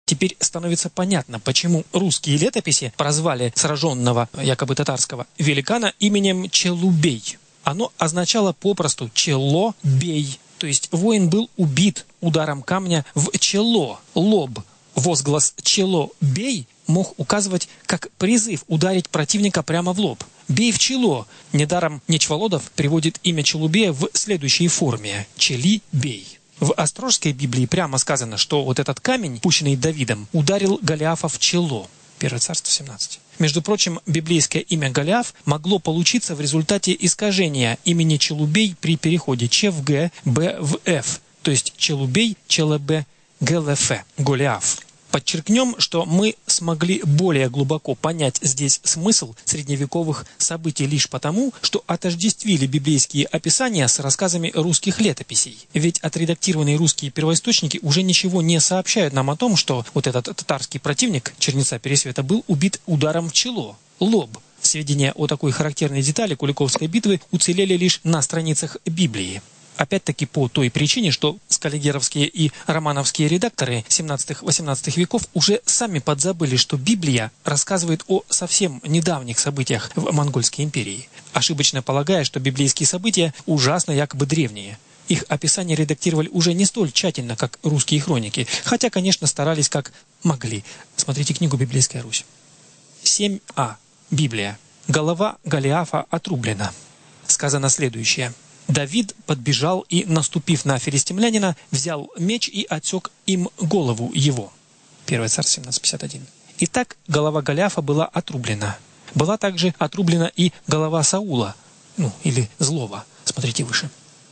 Теперь становится понятно, почему русские летописи прозвали сраженного, якобы татарского, великана именем Челубей. Оно означало попросту «чело-бей», то есть воин был убит ударом камня в чело, лоб. Возглас «чело-бей» мог указывать как призыв ударить противника прямо в лоб. «Бей в чело». Недаром Нечволодов приводит имя Челубея в следующей форме – «чели-бей». В Острожской Библии прямо сказано, что вот этот камень, пущенный Давидом, ударил Голиафа в чело. 1 Царство 17. Между прочим, библейское имя Голиаф могло получиться в результате искажения имени Челубей при переходе Ч в Г, Б в Ф, то есть Челубей, Челебе, Гелефе, Голиаф. Подчеркнем, что мы смогли более глубоко понять здесь смысл средневековых событий лишь потому, что отождествили библейские описания с рассказами русских летописей. Ведь отредактированные русские первоисточники уже ничего не сообщают нам о том, что вот этот татарский противник, чернеца Пересвета, был убит ударом в чело, лоб. Сведения о такой характерной детали Куликовской битвы уцелели лишь на страницах Библии. Опять-таки по той причине, что скаллигеровские и романовские редакторы 17-18 веков уже сами подзабыли, что Библия рассказывает о совсем недавних событиях в Монгольской империи, ошибочно полагая, что библейские события ужасно якобы древние. Их описания редактировали уже не столь тщательно, как русские хроники, хотя, конечно, старались как могли. Смотрите книгу «Библейская Русь». 7а. Библия. Голова Голиафа отрублена. Сказано следующее. Давид подбежал и, наступив на филистимлянина, взял меч и отсек им голову его. 1 Царств 17:51. Итак, голова Голиафа была отрублена. Была также отрублена и голова Саула, или злого. Смотрите выше.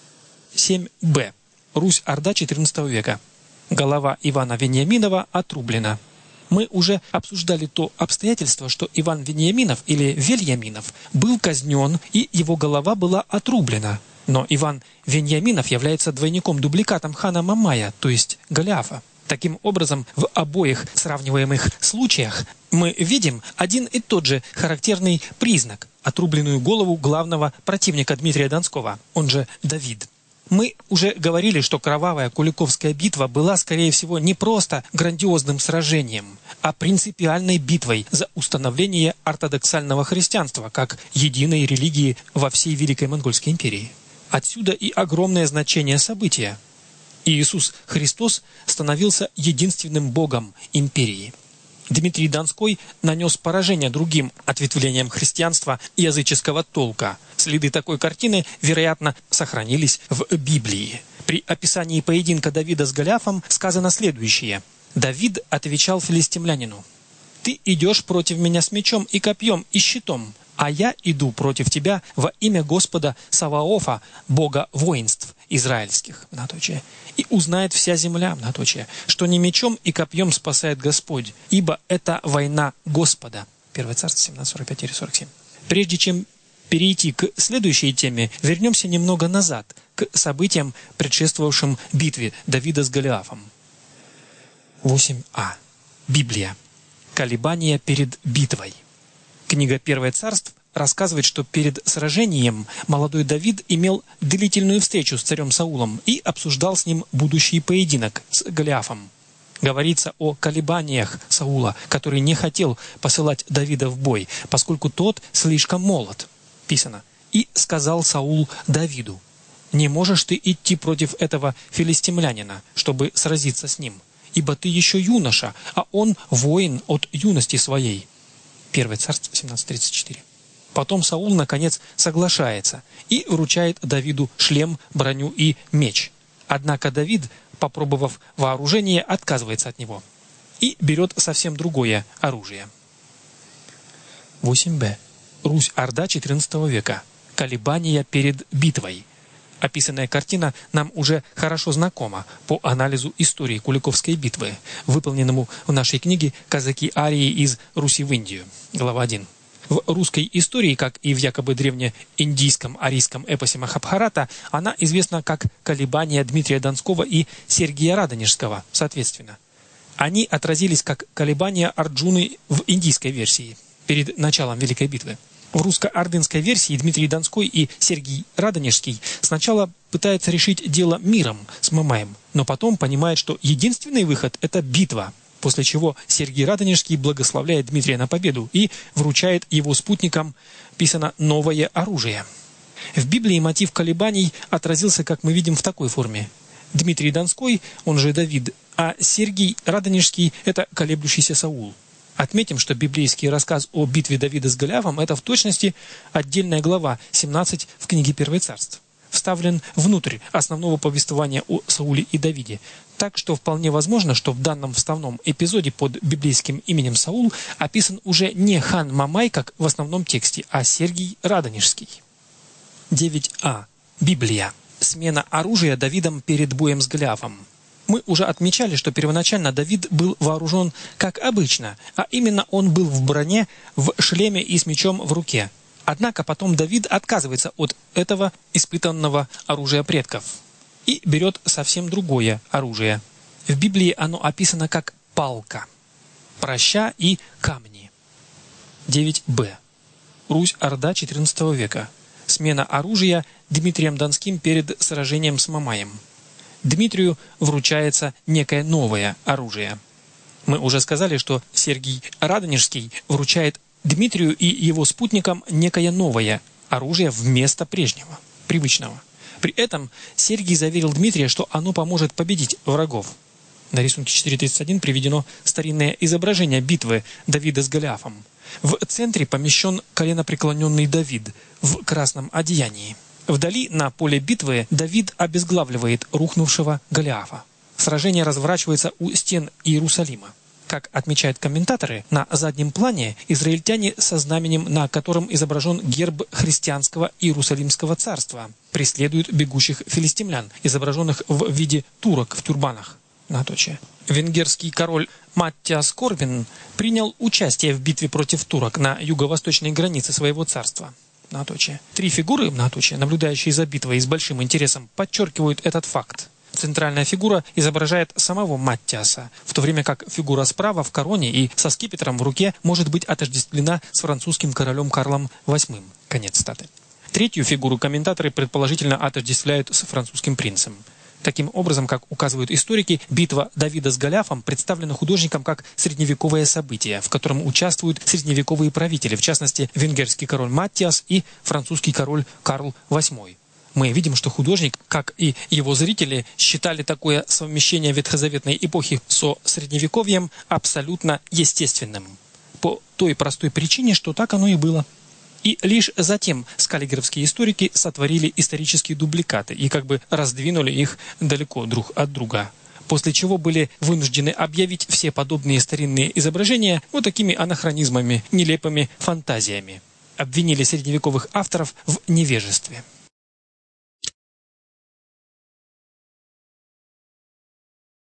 7б. Русь-Орда XIV века. Голова Ивана Вениаминова отрублена. Мы уже обсуждали то обстоятельство, что Иван Вениаминов или Вельяминов был казнен, и его голова была отрублена. Но Иван Веньяминов является двойником-дубликатом хана Мамая, то есть Голиафа. Таким образом, в обоих сравниваемых случаях мы видим один и тот же характерный признак – отрубленную голову главного противника Дмитрия Донского, он же Давид. Мы уже говорили, что кровавая Куликовская битва была, скорее всего, не просто грандиозным сражением, а принципиальной битвой за установление ортодоксального христианства как единой религии во всей Великой Монгольской империи. Отсюда и огромное значение события. Иисус Христос становился единственным Богом империи. Дмитрий Донской нанес поражение другим ответвлениям христианства языческого толка. Следы такой картины, вероятно, сохранились в Библии. При описании поединка Давида с Голиафом сказано следующее. Давид отвечал филистимлянину: «Ты идешь против меня с мечом и копьем и щитом, а я иду против тебя во имя Господа Саваофа, Бога воинств израильских, и узнает вся земля, что не мечом и копьем спасает Господь, ибо это война Господа». 1 Царств 17:45-47. Прежде чем перейти к следующей теме, вернемся немного назад, к событиям, предшествовавшим битве Давида с Голиафом. 8а. Библия. Колебания перед битвой. Книга «Первое царств» рассказывает, что перед сражением молодой Давид имел длительную встречу с царем Саулом и обсуждал с ним будущий поединок с Голиафом. Говорится о колебаниях Саула, который не хотел посылать Давида в бой, поскольку тот слишком молод. Писано: «И сказал Саул Давиду: не можешь ты идти против этого филистимлянина, чтобы сразиться с ним, ибо ты еще юноша, а он воин от юности своей». 1 Царств 17:34. Потом Саул, наконец, соглашается и вручает Давиду шлем, броню и меч. Однако Давид, попробовав вооружение, отказывается от него и берет совсем другое оружие. 8б. Русь-Орда XIV века. Колебания перед битвой. Описанная картина нам уже хорошо знакома по анализу истории Куликовской битвы, выполненному в нашей книге «Казаки-арии из Руси в Индию», глава 1. В русской истории, как и в якобы древнеиндийском арийском эпосе Махабхарата, она известна как «Колебания Дмитрия Донского и Сергия Радонежского», соответственно. Они отразились как колебания Арджуны в индийской версии перед началом Великой битвы. В русско-ордынской версии Дмитрий Донской и Сергий Радонежский сначала пытаются решить дело миром с Мамаем, но потом понимает, что единственный выход – это битва. После чего Сергий Радонежский благословляет Дмитрия на победу и вручает его спутникам, писано, новое оружие. В Библии мотив колебаний отразился, как мы видим, в такой форме. Дмитрий Донской, он же Давид, а Сергий Радонежский – это колеблющийся Саул. Отметим, что библейский рассказ о битве Давида с Голиафом – это в точности отдельная глава 17 в книге Первых царств, вставлен внутрь основного повествования о Сауле и Давиде. Так что вполне возможно, что в данном вставном эпизоде под библейским именем Саул описан уже не хан Мамай, как в основном тексте, а Сергий Радонежский. 9а. Библия. Смена оружия Давидом перед боем с Голиафом. Мы уже отмечали, что первоначально Давид был вооружен как обычно, а именно он был в броне, в шлеме и с мечом в руке. Однако потом Давид отказывается от этого испытанного оружия предков и берет совсем другое оружие. В Библии оно описано как палка, праща и камни. 9б. Русь-Орда XIV века. Смена оружия Дмитрием Донским перед сражением с Мамаем. Дмитрию вручается некое новое оружие. Мы уже сказали, что Сергий Радонежский вручает Дмитрию и его спутникам некое новое оружие вместо прежнего, привычного. При этом Сергий заверил Дмитрия, что оно поможет победить врагов. На рисунке 4.31 приведено старинное изображение битвы Давида с Голиафом. В центре помещен коленопреклоненный Давид в красном одеянии. Вдали на поле битвы Давид обезглавливает рухнувшего Голиафа. Сражение разворачивается у стен Иерусалима. Как отмечают комментаторы, на заднем плане израильтяне со знаменем, на котором изображен герб христианского Иерусалимского царства, преследуют бегущих филистимлян, изображенных в виде турок в тюрбанах. Венгерский король Маттиас Корвин принял участие в битве против турок на юго-восточной границе своего царства. Три фигуры, наблюдающие за битвой с большим интересом, подчеркивают этот факт. Центральная фигура изображает самого Маттиаса, в то время как фигура справа в короне и со скипетром в руке может быть отождествлена с французским королем Карлом VIII. Конец цитаты. Третью фигуру комментаторы предположительно отождествляют с французским принцем. Таким образом, как указывают историки, битва Давида с Голиафом представлена художником как средневековое событие, в котором участвуют средневековые правители, в частности, венгерский король Маттиас и французский король Карл VIII. Мы видим, что художник, как и его зрители, считали такое совмещение ветхозаветной эпохи со средневековьем абсолютно естественным. По той простой причине, что так оно и было. И лишь затем скаллигеровские историки сотворили исторические дубликаты и как бы раздвинули их далеко друг от друга. После чего были вынуждены объявить все подобные старинные изображения вот такими анахронизмами, нелепыми фантазиями. Обвинили средневековых авторов в невежестве.